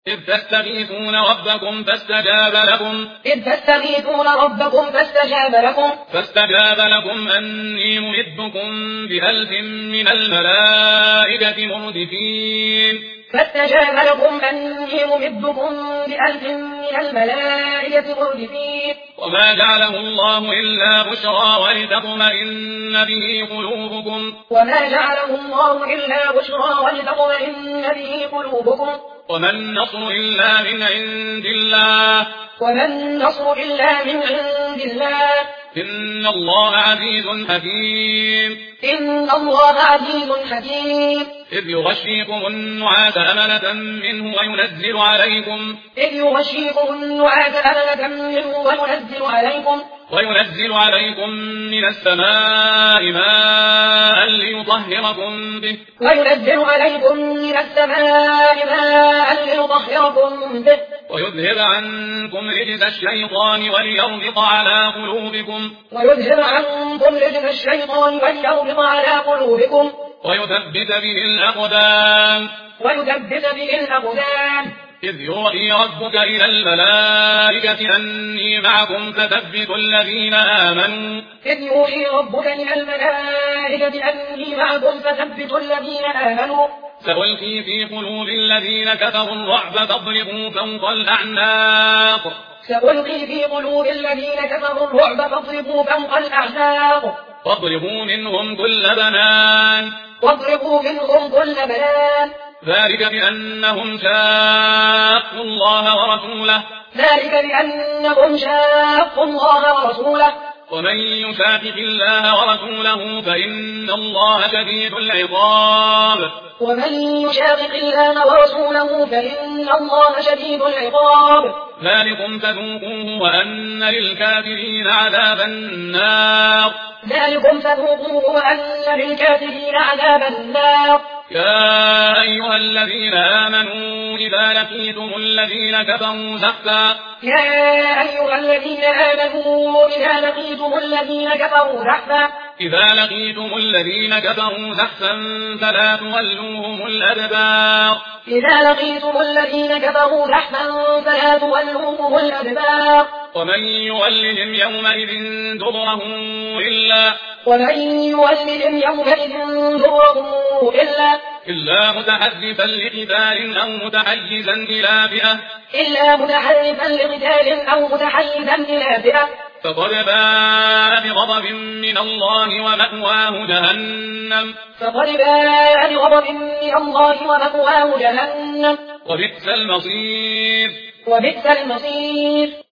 إذ تستغيثون ربكم فاستجاب لكم أني ممدكم بألف من الملائكة مردفين وما جعله الله إلا بشرى ولتطمئن به قلوبكم وما النصر إلا من عند الله إن الله عزيز حكيم إذ يغشيكم النعاس أمنة منه وينزل عليكم من السماء ماء ليطهركم به ويذهب عنكم رجز الشيطان وليربط على قلوبكم ويثبت به الأقدام إذ يوحي ربك إلى الملائكة أني معكم فثبتوا الذين آمنوا سألقي في قلوب الذين كفروا الرعب فاضربوا فوق الأعناق واضربوا منهم كل بنان ذلك بأنهم شاقوا الله ورسوله ومن يشاقق الله ورسوله فإن الله شديد العقاب ذلكم فذوقوه وأن للكافرين عذاب النار يا أيها الذين آمنوا إذا لقيتم الذين كفروا زحفا فلا تولوهم الأدبار ومن يولهم يومئذ دبره إلا متحرفا لقتال أو متحيزا إلى فئة فقد باء بغضب من الله ومأواه جهنم وبئس المصير